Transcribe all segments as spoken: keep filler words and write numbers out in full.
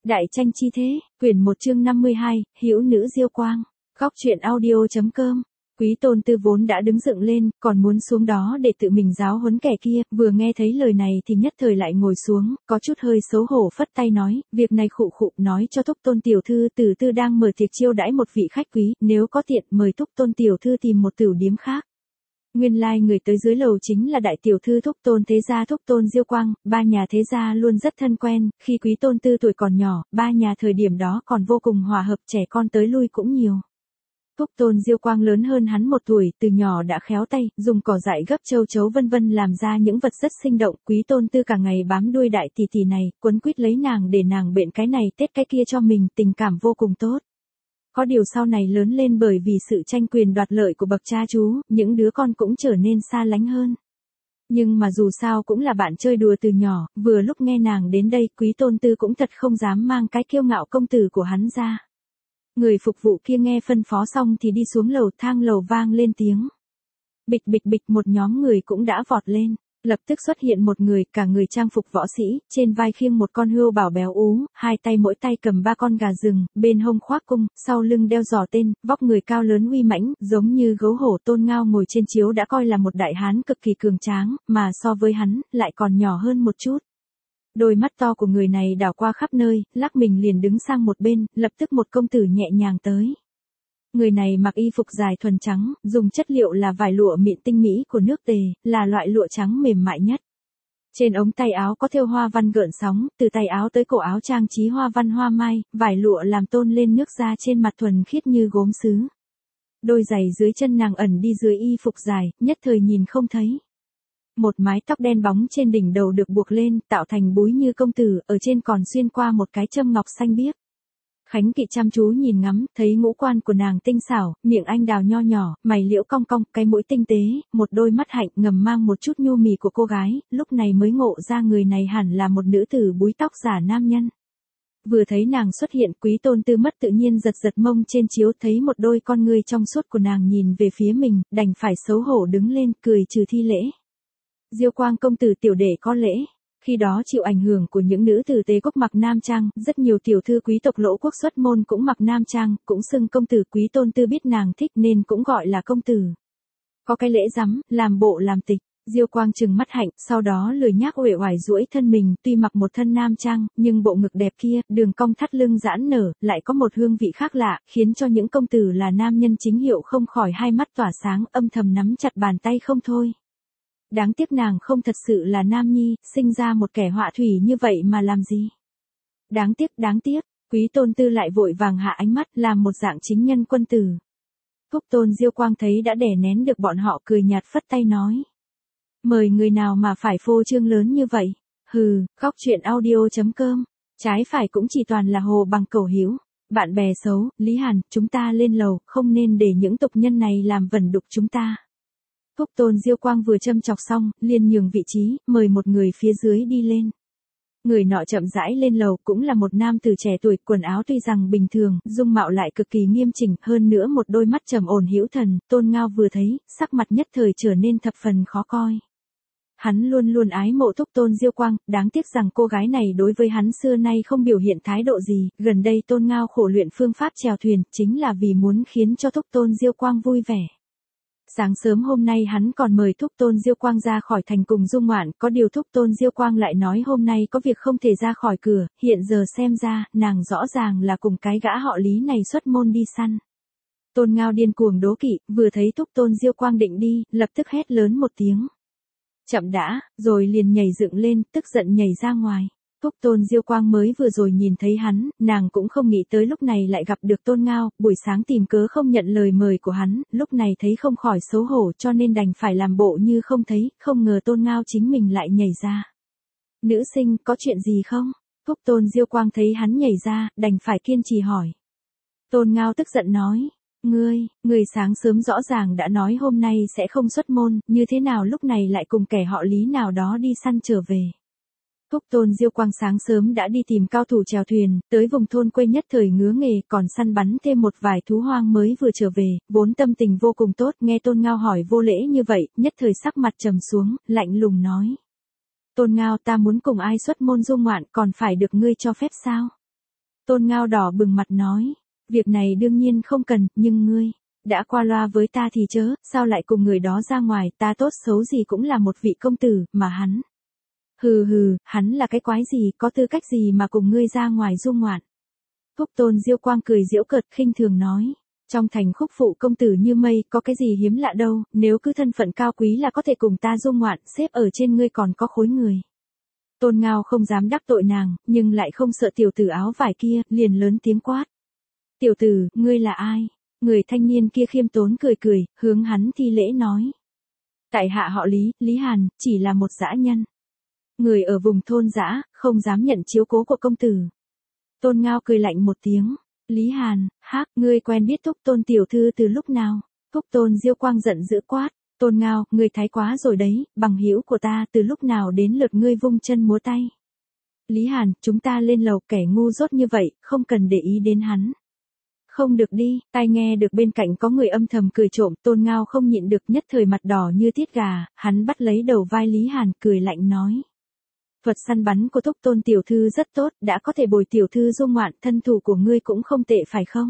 Đại tranh chi thế, quyển một chương năm mươi hai, hữu nữ Diêu Quang. Góc truyện audio.com. Quý Tôn Tư vốn đã đứng dựng lên, còn muốn xuống đó để tự mình giáo huấn kẻ kia, vừa nghe thấy lời này thì nhất thời lại ngồi xuống, có chút hơi xấu hổ phất tay nói, việc này khụ khụ nói cho Thúc Tôn tiểu thư Từ Tư đang mở tiệc chiêu đãi một vị khách quý, nếu có tiện mời Thúc Tôn tiểu thư tìm một tửu điếm khác. Nguyên lai like người tới dưới lầu chính là đại tiểu thư Thúc Tôn thế gia Thúc Tôn Diêu Quang, ba nhà thế gia luôn rất thân quen, khi Quý Tôn Tư tuổi còn nhỏ, ba nhà thời điểm đó còn vô cùng hòa hợp, trẻ con tới lui cũng nhiều. Thúc Tôn Diêu Quang lớn hơn hắn một tuổi, từ nhỏ đã khéo tay, dùng cỏ dại gấp châu chấu vân vân làm ra những vật rất sinh động. Quý Tôn Tư cả ngày bám đuôi đại tỷ tỷ này, quấn quýt lấy nàng để nàng bệnh cái này tết cái kia cho mình, tình cảm vô cùng tốt. Có điều sau này lớn lên bởi vì sự tranh quyền đoạt lợi của bậc cha chú, những đứa con cũng trở nên xa lánh hơn. Nhưng mà dù sao cũng là bạn chơi đùa từ nhỏ, vừa lúc nghe nàng đến đây, Quý Tôn Tư cũng thật không dám mang cái kiêu ngạo công tử của hắn ra. Người phục vụ kia nghe phân phó xong thì đi xuống lầu, thang lầu vang lên tiếng. Bịch bịch bịch, một nhóm người cũng đã vọt lên. Lập tức xuất hiện một người, cả người trang phục võ sĩ, trên vai khiêng một con hươu bảo béo ú, hai tay mỗi tay cầm ba con gà rừng, bên hông khoác cung, sau lưng đeo giỏ tên, vóc người cao lớn uy mãnh, giống như gấu hổ. Tôn Ngao ngồi trên chiếu đã coi là một đại hán cực kỳ cường tráng, mà so với hắn, lại còn nhỏ hơn một chút. Đôi mắt to của người này đảo qua khắp nơi, lắc mình liền đứng sang một bên, lập tức một công tử nhẹ nhàng tới. Người này mặc y phục dài thuần trắng, dùng chất liệu là vải lụa mịn tinh mỹ của nước Tề, là loại lụa trắng mềm mại nhất. Trên ống tay áo có thêu hoa văn gợn sóng, từ tay áo tới cổ áo trang trí hoa văn hoa mai, vải lụa làm tôn lên nước da trên mặt thuần khiết như gốm sứ. Đôi giày dưới chân nàng ẩn đi dưới y phục dài, nhất thời nhìn không thấy. Một mái tóc đen bóng trên đỉnh đầu được buộc lên, tạo thành búi như công tử, ở trên còn xuyên qua một cái châm ngọc xanh biếc. Khánh Kỵ chăm chú nhìn ngắm, thấy ngũ quan của nàng tinh xảo, miệng anh đào nho nhỏ, mày liễu cong cong, cái mũi tinh tế, một đôi mắt hạnh ngầm mang một chút nhu mì của cô gái, lúc này mới ngộ ra người này hẳn là một nữ tử búi tóc giả nam nhân. Vừa thấy nàng xuất hiện, Quý Tôn Tư mất tự nhiên giật giật mông trên chiếu, thấy một đôi con ngươi trong suốt của nàng nhìn về phía mình, đành phải xấu hổ đứng lên, cười trừ thi lễ. Diêu Quang công tử tiểu đệ có lễ. Khi đó chịu ảnh hưởng của những nữ tử Tế Quốc mặc nam trang, rất nhiều tiểu thư quý tộc Lỗ quốc xuất môn cũng mặc nam trang, cũng xưng công tử. Quý Tôn Tư biết nàng thích nên cũng gọi là công tử. Có cái lễ rắm, làm bộ làm tịch. Diêu Quang trừng mắt hạnh, sau đó lười nhác uể oải duỗi thân mình, tuy mặc một thân nam trang, nhưng bộ ngực đẹp kia, đường cong thắt lưng giãn nở, lại có một hương vị khác lạ, khiến cho những công tử là nam nhân chính hiệu không khỏi hai mắt tỏa sáng, âm thầm nắm chặt bàn tay không thôi. Đáng tiếc nàng không thật sự là nam nhi, sinh ra một kẻ họa thủy như vậy mà làm gì. Đáng tiếc, đáng tiếc, Quý Tôn Tư lại vội vàng hạ ánh mắt, làm một dạng chính nhân quân tử. Thúc Tôn Diêu Quang thấy đã đè nén được bọn họ, cười nhạt phất tay nói. Mời người nào mà phải phô trương lớn như vậy. Hừ, góc truyện audio.com. Trái phải cũng chỉ toàn là hồ bằng cẩu hiếu. Bạn bè xấu, Lý Hàn, chúng ta lên lầu, không nên để những tục nhân này làm vẩn đục chúng ta. Thúc Tôn Diêu Quang vừa châm chọc xong, liền nhường vị trí, mời một người phía dưới đi lên. Người nọ chậm rãi lên lầu, cũng là một nam tử trẻ tuổi, quần áo tuy rằng bình thường, dung mạo lại cực kỳ nghiêm chỉnh, hơn nữa một đôi mắt trầm ổn hữu thần. Tôn Ngao vừa thấy, sắc mặt nhất thời trở nên thập phần khó coi. Hắn luôn luôn ái mộ Thúc Tôn Diêu Quang, đáng tiếc rằng cô gái này đối với hắn xưa nay không biểu hiện thái độ gì. Gần đây Tôn Ngao khổ luyện phương pháp chèo thuyền, chính là vì muốn khiến cho Thúc Tôn Diêu Quang vui vẻ. Sáng sớm hôm nay hắn còn mời Thúc Tôn Diêu Quang ra khỏi thành cùng dung ngoạn, có điều Thúc Tôn Diêu Quang lại nói hôm nay có việc không thể ra khỏi cửa, hiện giờ xem ra, nàng rõ ràng là cùng cái gã họ Lý này xuất môn đi săn. Tôn Ngao điên cuồng đố kỵ, vừa thấy Thúc Tôn Diêu Quang định đi, lập tức hét lớn một tiếng. Chậm đã, rồi liền nhảy dựng lên, tức giận nhảy ra ngoài. Thúc Tôn Diêu Quang mới vừa rồi nhìn thấy hắn, nàng cũng không nghĩ tới lúc này lại gặp được Tôn Ngao, buổi sáng tìm cớ không nhận lời mời của hắn, lúc này thấy không khỏi xấu hổ cho nên đành phải làm bộ như không thấy, không ngờ Tôn Ngao chính mình lại nhảy ra. Nữ sinh, có chuyện gì không? Thúc Tôn Diêu Quang thấy hắn nhảy ra, đành phải kiên trì hỏi. Tôn Ngao tức giận nói, ngươi, ngươi sáng sớm rõ ràng đã nói hôm nay sẽ không xuất môn, như thế nào lúc này lại cùng kẻ họ Lý nào đó đi săn trở về. Thúc Tôn Diêu Quang sáng sớm đã đi tìm cao thủ chèo thuyền, tới vùng thôn quê nhất thời ngứa nghề, còn săn bắn thêm một vài thú hoang mới vừa trở về, vốn tâm tình vô cùng tốt, nghe Tôn Ngao hỏi vô lễ như vậy, nhất thời sắc mặt trầm xuống, lạnh lùng nói. Tôn Ngao, ta muốn cùng ai xuất môn du ngoạn, còn phải được ngươi cho phép sao? Tôn Ngao đỏ bừng mặt nói, việc này đương nhiên không cần, nhưng ngươi, đã qua loa với ta thì chớ, sao lại cùng người đó ra ngoài, ta tốt xấu gì cũng là một vị công tử, mà hắn. Hừ hừ, hắn là cái quái gì, có tư cách gì mà cùng ngươi ra ngoài du ngoạn. Thúc Tôn Diêu Quang cười giễu cợt khinh thường nói, trong thành khúc phụ công tử như mây, có cái gì hiếm lạ đâu, nếu cứ thân phận cao quý là có thể cùng ta du ngoạn, xếp ở trên ngươi còn có khối người. Tôn Ngao không dám đắc tội nàng, nhưng lại không sợ tiểu tử áo vải kia, liền lớn tiếng quát. Tiểu tử, ngươi là ai? Người thanh niên kia khiêm tốn cười cười, hướng hắn thi lễ nói. Tại hạ họ Lý, Lý Hàn, chỉ là một dã nhân. Người ở vùng thôn dã, không dám nhận chiếu cố của công tử. Tôn Ngao cười lạnh một tiếng. Lý Hàn, hác, ngươi quen biết Thúc Tôn tiểu thư từ lúc nào? Thúc Tôn Diêu Quang giận dữ quát. Tôn Ngao, ngươi thái quá rồi đấy, bằng hữu của ta từ lúc nào đến lượt ngươi vung chân múa tay. Lý Hàn, chúng ta lên lầu, kẻ ngu dốt như vậy, không cần để ý đến hắn. Không được đi, tai nghe được bên cạnh có người âm thầm cười trộm, Tôn Ngao không nhịn được nhất thời mặt đỏ như tiết gà, hắn bắt lấy đầu vai Lý Hàn cười lạnh nói. Thuật săn bắn của Thúc Tôn tiểu thư rất tốt, đã có thể bồi tiểu thư du ngoạn, thân thủ của ngươi cũng không tệ phải không?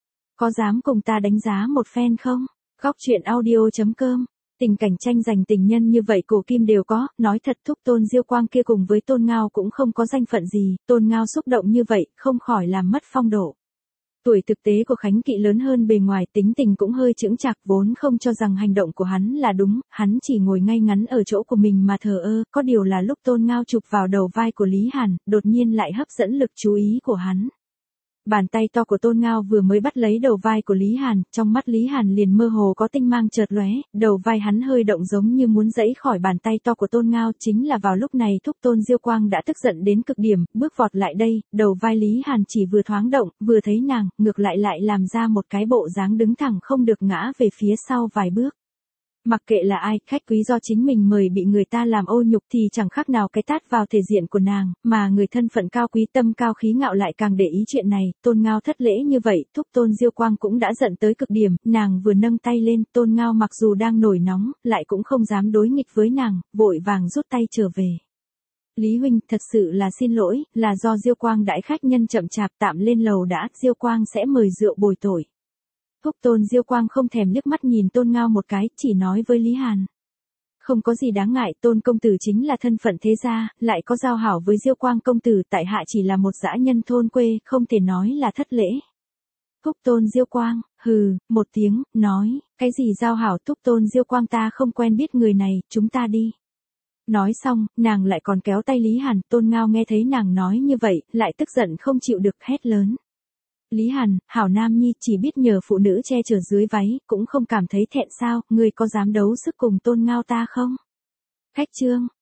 Có dám cùng ta đánh giá một phen không? Góc truyện audio chấm com. Tình cảnh tranh giành tình nhân như vậy cổ kim đều có, nói thật Thúc Tôn Diêu Quang kia cùng với Tôn Ngao cũng không có danh phận gì, Tôn Ngao xúc động như vậy, không khỏi làm mất phong độ. Tuổi thực tế của Khánh Kỵ lớn hơn bề ngoài, tính tình cũng hơi chững chạc, vốn không cho rằng hành động của hắn là đúng, hắn chỉ ngồi ngay ngắn ở chỗ của mình mà thờ ơ, có điều là lúc Tôn Ngao chụp vào đầu vai của Lý Hàn, đột nhiên lại hấp dẫn lực chú ý của hắn. Bàn tay to của Tôn Ngao vừa mới bắt lấy đầu vai của Lý Hàn, trong mắt Lý Hàn liền mơ hồ có tinh mang chợt lóe, đầu vai hắn hơi động giống như muốn giãy khỏi bàn tay to của Tôn Ngao, chính là vào lúc này Thúc Tôn Diêu Quang đã tức giận đến cực điểm, bước vọt lại đây, đầu vai Lý Hàn chỉ vừa thoáng động, vừa thấy nàng, ngược lại lại làm ra một cái bộ dáng đứng thẳng không được ngã về phía sau vài bước. Mặc kệ là ai, khách quý do chính mình mời bị người ta làm ô nhục thì chẳng khác nào cái tát vào thể diện của nàng, mà người thân phận cao quý tâm cao khí ngạo lại càng để ý chuyện này, Tôn Ngao thất lễ như vậy, Thúc Tôn Diêu Quang cũng đã giận tới cực điểm, nàng vừa nâng tay lên, Tôn Ngao mặc dù đang nổi nóng, lại cũng không dám đối nghịch với nàng, vội vàng rút tay trở về. Lý huynh, thật sự là xin lỗi, là do Diêu Quang đãi khách nhân chậm chạp, tạm lên lầu đã, Diêu Quang sẽ mời rượu bồi tội. Thúc Tôn Diêu Quang không thèm liếc mắt nhìn Tôn Ngao một cái, chỉ nói với Lý Hàn. Không có gì đáng ngại, Tôn công tử chính là thân phận thế gia, lại có giao hảo với Diêu Quang công tử, tại hạ chỉ là một dã nhân thôn quê, không thể nói là thất lễ. Thúc Tôn Diêu Quang, hừ, một tiếng, nói, cái gì giao hảo, Thúc Tôn Diêu Quang ta không quen biết người này, chúng ta đi. Nói xong, nàng lại còn kéo tay Lý Hàn, Tôn Ngao nghe thấy nàng nói như vậy, lại tức giận không chịu được hét lớn. Lý Hàn, hảo nam nhi chỉ biết nhờ phụ nữ che chở dưới váy, cũng không cảm thấy thẹn sao, ngươi có dám đấu sức cùng Tôn Ngao ta không? Khách trương,